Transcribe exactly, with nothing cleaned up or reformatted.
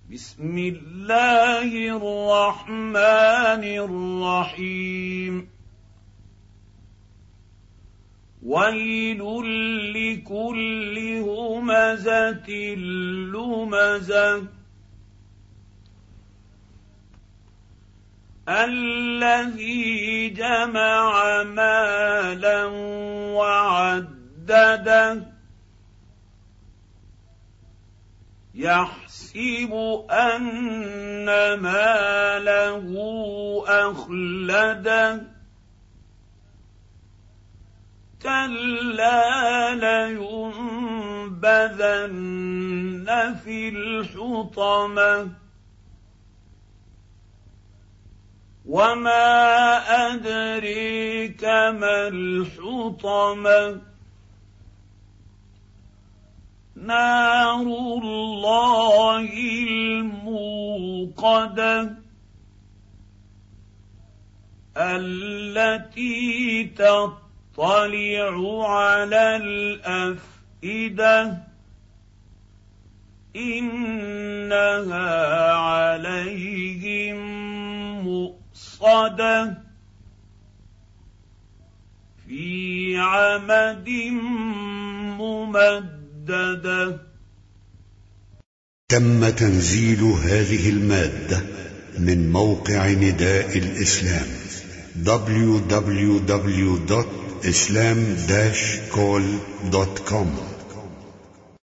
بسم الله الرحمن الرحيم ويل لكل همزة لمزة الذي جمع مالا وعدده يحسب أن ماله أخلده كلا لينبذن في الحطمة وما أدريك ما الحطمة نار الله الموقدة التي تطلع على الأفئدة إنها عليهم مؤصدة في عمد ممددة. تم تنزيل هذه المادة من موقع نداء الإسلام دبليو دبليو دبليو دوت إسلام داش كول دوت كوم.